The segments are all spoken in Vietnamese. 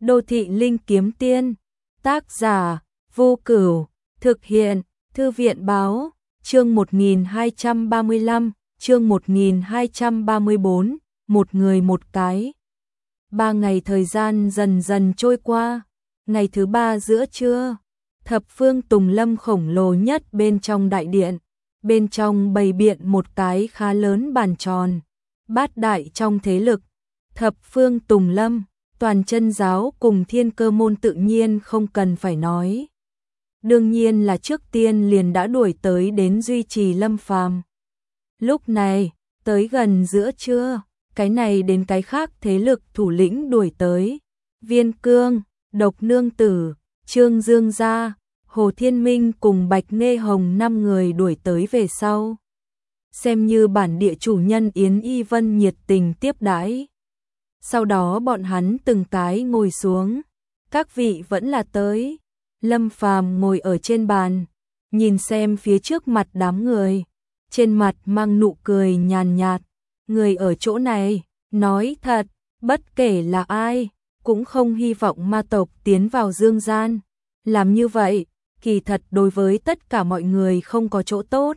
Đô thị linh kiếm tiên, tác giả, Vô Cửu, thực hiện, Thư viện báo, chương 1235, chương 1234, một người một cái. 3 ngày thời gian dần dần trôi qua, ngày thứ 3 giữa trưa, thập phương tùng lâm khổng lồ nhất bên trong đại điện, bên trong bày biện một cái khá lớn bàn tròn, bát đại trong thế lực, thập phương tùng lâm. Toàn chân giáo cùng Thiên Cơ môn tự nhiên không cần phải nói. Đương nhiên là trước tiên liền đã đuổi tới đến duy trì Lâm Phàm. Lúc này, tới gần giữa trưa, cái này đến cái khác thế lực thủ lĩnh đuổi tới. Viên Cương, Độc Nương Tử, Trương Dương Gia, Hồ Thiên Minh cùng Bạch Nghê Hồng 5 người đuổi tới về sau. Xem như bản địa chủ nhân Yến Y Vân nhiệt tình tiếp đãi. Sau đó bọn hắn từng cái ngồi xuống, các vị vẫn là tới. Lâm Phàm ngồi ở trên bàn, nhìn xem phía trước mặt đám người, trên mặt mang nụ cười nhàn nhạt. Người ở chỗ này, nói thật, bất kể là ai, cũng không hy vọng ma tộc tiến vào dương gian. Làm như vậy, kỳ thật đối với tất cả mọi người không có chỗ tốt.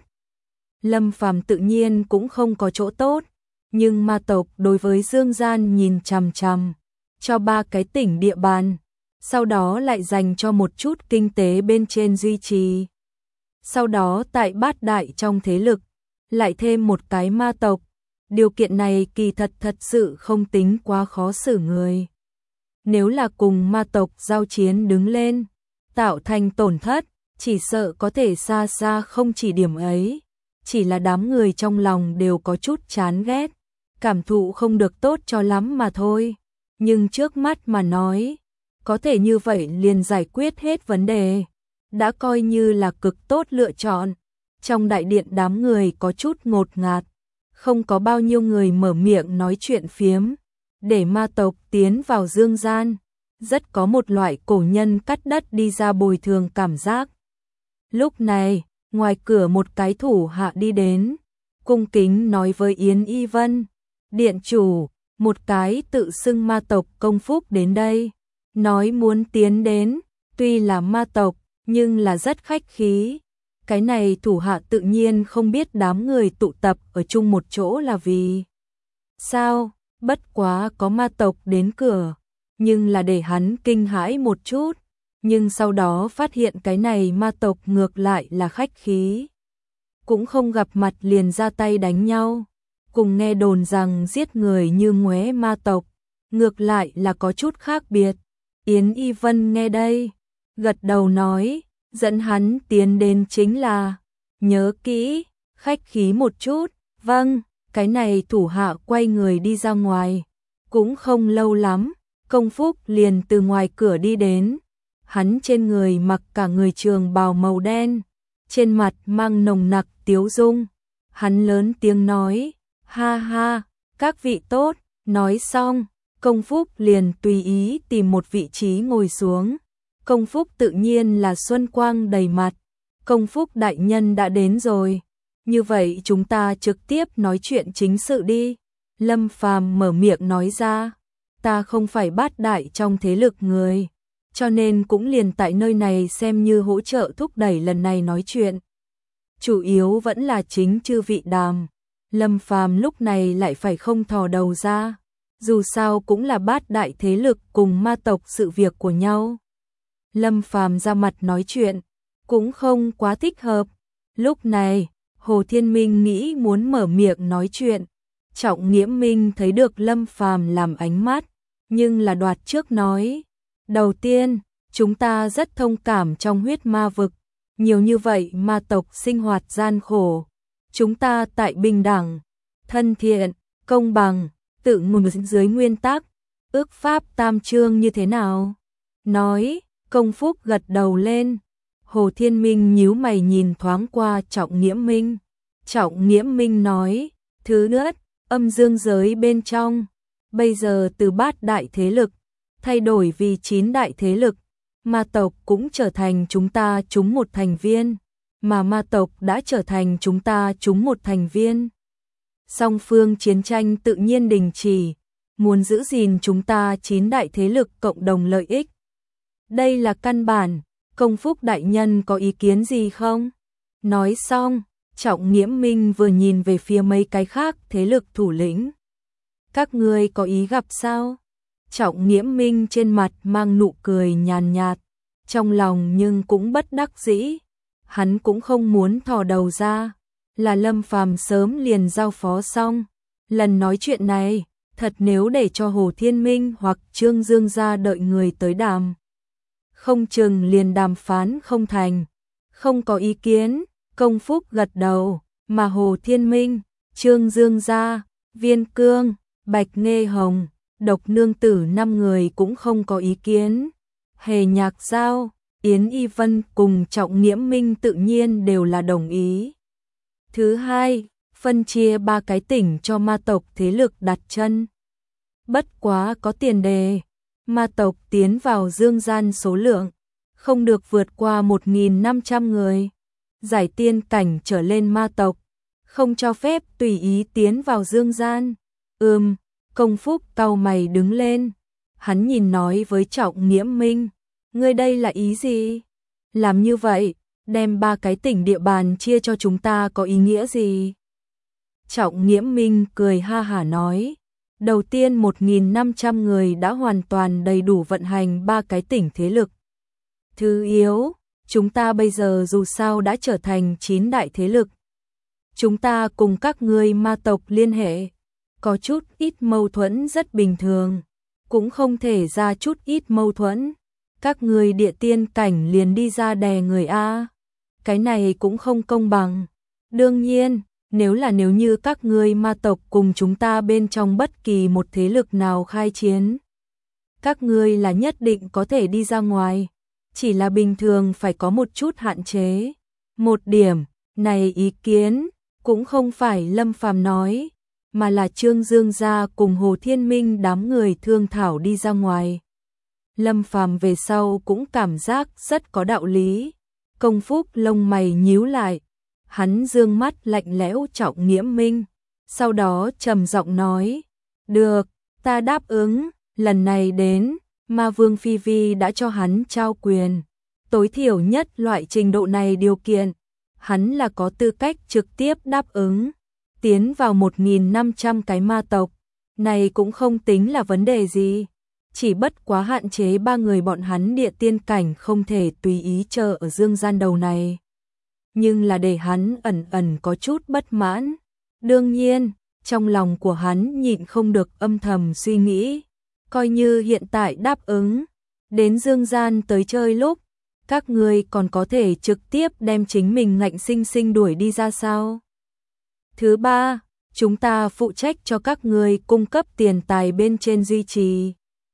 Lâm Phàm tự nhiên cũng không có chỗ tốt. Nhưng ma tộc đối với dương gian nhìn chằm chằm, cho 3 cái tỉnh địa bàn, sau đó lại dành cho một chút kinh tế bên trên duy trì. Sau đó tại bát đại trong thế lực, lại thêm một cái ma tộc, điều kiện này kỳ thật sự không tính quá khó xử người. Nếu là cùng ma tộc giao chiến đứng lên, tạo thành tổn thất, chỉ sợ có thể xa xa không chỉ điểm ấy, chỉ là đám người trong lòng đều có chút chán ghét. Cảm thụ không được tốt cho lắm mà thôi, nhưng trước mắt mà nói, có thể như vậy liền giải quyết hết vấn đề, đã coi như là cực tốt lựa chọn. Trong đại điện đám người có chút ngột ngạt, không có bao nhiêu người mở miệng nói chuyện phiếm, để ma tộc tiến vào dương gian, rất có một loại cổ nhân cắt đất đi ra bồi thường cảm giác. Lúc này, ngoài cửa một cái thủ hạ đi đến, cung kính nói với Yến Y Vân. Điện chủ, một cái tự xưng ma tộc công phúc đến đây, nói muốn tiến đến, tuy là ma tộc, nhưng là rất khách khí. Cái này thủ hạ tự nhiên không biết đám người tụ tập ở chung một chỗ là vì sao, bất quá có ma tộc đến cửa, nhưng là để hắn kinh hãi một chút, nhưng sau đó phát hiện cái này ma tộc ngược lại là khách khí. Cũng không gặp mặt liền ra tay đánh nhau. Cùng nghe đồn rằng giết người như ngoé ma tộc, ngược lại là có chút khác biệt. Yến Y Vân nghe đây, gật đầu nói, dẫn hắn tiến đến chính là, nhớ kỹ, khách khí một chút, vâng, cái này thủ hạ quay người đi ra ngoài. Cũng không lâu lắm, công phúc liền từ ngoài cửa đi đến, hắn trên người mặc cả người trường bào màu đen, trên mặt mang nồng nặc tiếu dung, hắn lớn tiếng nói, ha ha, các vị tốt, nói xong, công phúc liền tùy ý tìm một vị trí ngồi xuống. Công phúc tự nhiên là xuân quang đầy mặt, công phúc đại nhân đã đến rồi, như vậy chúng ta trực tiếp nói chuyện chính sự đi. Lâm Phàm mở miệng nói ra, ta không phải bát đại trong thế lực người, cho nên cũng liền tại nơi này xem như hỗ trợ thúc đẩy lần này nói chuyện. Chủ yếu vẫn là chính chư vị đàm. Lâm Phàm lúc này lại phải không thò đầu ra, dù sao cũng là bát đại thế lực cùng ma tộc sự việc của nhau. Lâm Phàm ra mặt nói chuyện, cũng không quá thích hợp. Lúc này, Hồ Thiên Minh nghĩ muốn mở miệng nói chuyện. Trọng Nghiễm Minh thấy được Lâm Phàm làm ánh mắt, nhưng là đoạt trước nói. Đầu tiên, chúng ta rất thông cảm trong huyết ma vực, nhiều như vậy ma tộc sinh hoạt gian khổ. Chúng ta tại bình đẳng, thân thiện, công bằng, tự ngôn dưới nguyên tắc, ước pháp tam chương như thế nào? Nói, công phúc gật đầu lên. Hồ Thiên Minh nhíu mày nhìn thoáng qua Trọng Nghiễm Minh. Trọng Nghiễm Minh nói, thứ nhất, âm dương giới bên trong, bây giờ từ bát đại thế lực, thay đổi vì 9 đại thế lực, ma tộc cũng trở thành chúng ta chúng một thành viên. Mà ma tộc đã trở thành chúng ta chúng một thành viên. Song phương chiến tranh tự nhiên đình chỉ, muốn giữ gìn chúng ta 9 đại thế lực cộng đồng lợi ích. Đây là căn bản, Công Phúc đại nhân có ý kiến gì không? Nói xong, Trọng Nghiễm Minh vừa nhìn về phía mấy cái khác thế lực thủ lĩnh. Các ngươi có ý gặp sao? Trọng Nghiễm Minh trên mặt mang nụ cười nhàn nhạt, trong lòng nhưng cũng bất đắc dĩ. Hắn cũng không muốn thò đầu ra, là Lâm Phàm sớm liền giao phó xong. Lần nói chuyện này, thật nếu để cho Hồ Thiên Minh hoặc Trương Dương ra đợi người tới đàm, không chừng liền đàm phán không thành. Không có ý kiến, Công Phúc gật đầu, mà Hồ Thiên Minh, Trương Dương gia, Viên Cương, Bạch Nghê Hồng, Độc Nương Tử 5 người cũng không có ý kiến. Hề Nhạc Giao, Yến Y Vân cùng Trọng Nghiễm Minh tự nhiên đều là đồng ý. Thứ hai, phân chia 3 cái tỉnh cho ma tộc thế lực đặt chân. Bất quá có tiền đề, ma tộc tiến vào dương gian số lượng không được vượt qua 1.500 người. Giải tiên cảnh trở lên ma tộc không cho phép tùy ý tiến vào dương gian. Công Phúc cau mày đứng lên. Hắn nhìn nói với Trọng Nghiễm Minh, ngươi đây là ý gì? Làm như vậy, đem 3 cái tỉnh địa bàn chia cho chúng ta có ý nghĩa gì? Trọng Nghiễm Minh cười ha hả nói, đầu tiên 1.500 người đã hoàn toàn đầy đủ vận hành 3 cái tỉnh thế lực. Thứ yếu, chúng ta bây giờ dù sao đã trở thành 9 đại thế lực. Chúng ta cùng các ngươi ma tộc liên hệ, có chút ít mâu thuẫn rất bình thường, cũng không thể ra chút ít mâu thuẫn. Các ngươi địa tiên cảnh liền đi ra đè người A, cái này cũng không công bằng. Đương nhiên, nếu như các ngươi ma tộc cùng chúng ta bên trong bất kỳ một thế lực nào khai chiến, các ngươi là nhất định có thể đi ra ngoài, chỉ là bình thường phải có một chút hạn chế. Một điểm, này ý kiến, cũng không phải Lâm Phàm nói, mà là Trương Dương gia cùng Hồ Thiên Minh đám người thương thảo đi ra ngoài. Lâm Phàm về sau cũng cảm giác rất có đạo lý. Công Phúc lông mày nhíu lại, hắn dương mắt lạnh lẽo Trọng Nghiễm Minh, sau đó trầm giọng nói, được, ta đáp ứng. Lần này đến, Ma Vương Phi Vi đã cho hắn trao quyền, tối thiểu nhất loại trình độ này điều kiện, hắn là có tư cách trực tiếp đáp ứng. Tiến vào 1.500 cái ma tộc, này cũng không tính là vấn đề gì, chỉ bất quá hạn chế 3 người bọn hắn địa tiên cảnh không thể tùy ý chờ ở dương gian đầu này. Nhưng là để hắn ẩn ẩn có chút bất mãn. Đương nhiên, trong lòng của hắn nhịn không được âm thầm suy nghĩ, coi như hiện tại đáp ứng, đến dương gian tới chơi lúc, các ngươi còn có thể trực tiếp đem chính mình ngạnh sinh sinh đuổi đi ra sao? Thứ ba, chúng ta phụ trách cho các ngươi cung cấp tiền tài bên trên duy trì.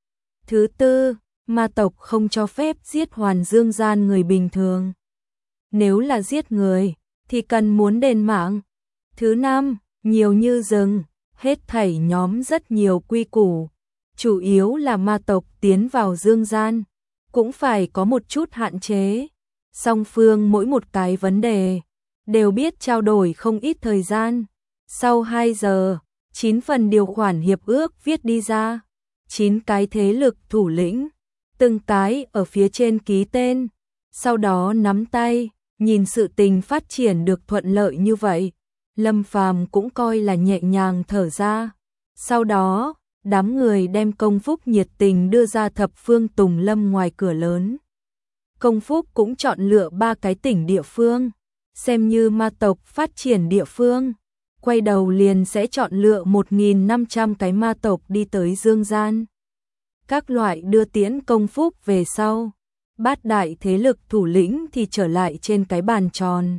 Thứ tư, ma tộc không cho phép giết hoàn dương gian người bình thường. Nếu là giết người, thì cần muốn đền mạng. Thứ năm, nhiều như rừng, hết thảy nhóm rất nhiều quy củ. Chủ yếu là ma tộc tiến vào dương gian, cũng phải có một chút hạn chế. Song phương mỗi một cái vấn đề, đều biết trao đổi không ít thời gian. Sau 2 giờ, 9 phần điều khoản hiệp ước viết đi ra. 9 cái thế lực thủ lĩnh, từng cái ở phía trên ký tên, sau đó nắm tay, nhìn sự tình phát triển được thuận lợi như vậy. Lâm Phàm cũng coi là nhẹ nhàng thở ra. Sau đó, đám người đem Công Phúc nhiệt tình đưa ra Thập Phương Tùng Lâm ngoài cửa lớn. Công Phúc cũng chọn lựa 3 cái tỉnh địa phương, xem như ma tộc phát triển địa phương. Quay đầu liền sẽ chọn lựa 1.500 cái ma tộc đi tới dương gian. Các loại đưa tiễn Công Phúc về sau, 8 đại thế lực thủ lĩnh thì trở lại trên cái bàn tròn.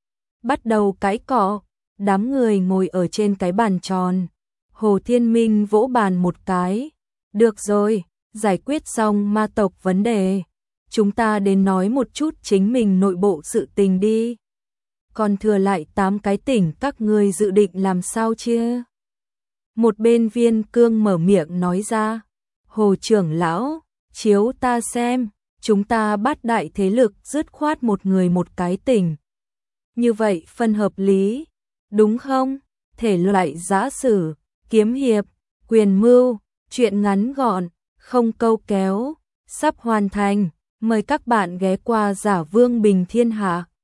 Bắt đầu cãi cọ, đám người ngồi ở trên cái bàn tròn. Hồ Thiên Minh vỗ bàn một cái. Được rồi, giải quyết xong ma tộc vấn đề. Chúng ta đến nói một chút chính mình nội bộ sự tình đi. Còn thừa lại 8 cái tỉnh các ngươi dự định làm sao chia? Một bên Viên Cương mở miệng nói ra. Hồ trưởng lão, chiếu ta xem, chúng ta 8 đại thế lực dứt khoát một người một cái tỉnh. Như vậy phân hợp lý, đúng không? Thể loại giã sử, kiếm hiệp, quyền mưu, Chuyện ngắn gọn, không câu kéo, sắp hoàn thành. Mời các bạn ghé qua Giả Vương Bình Thiên Hạ.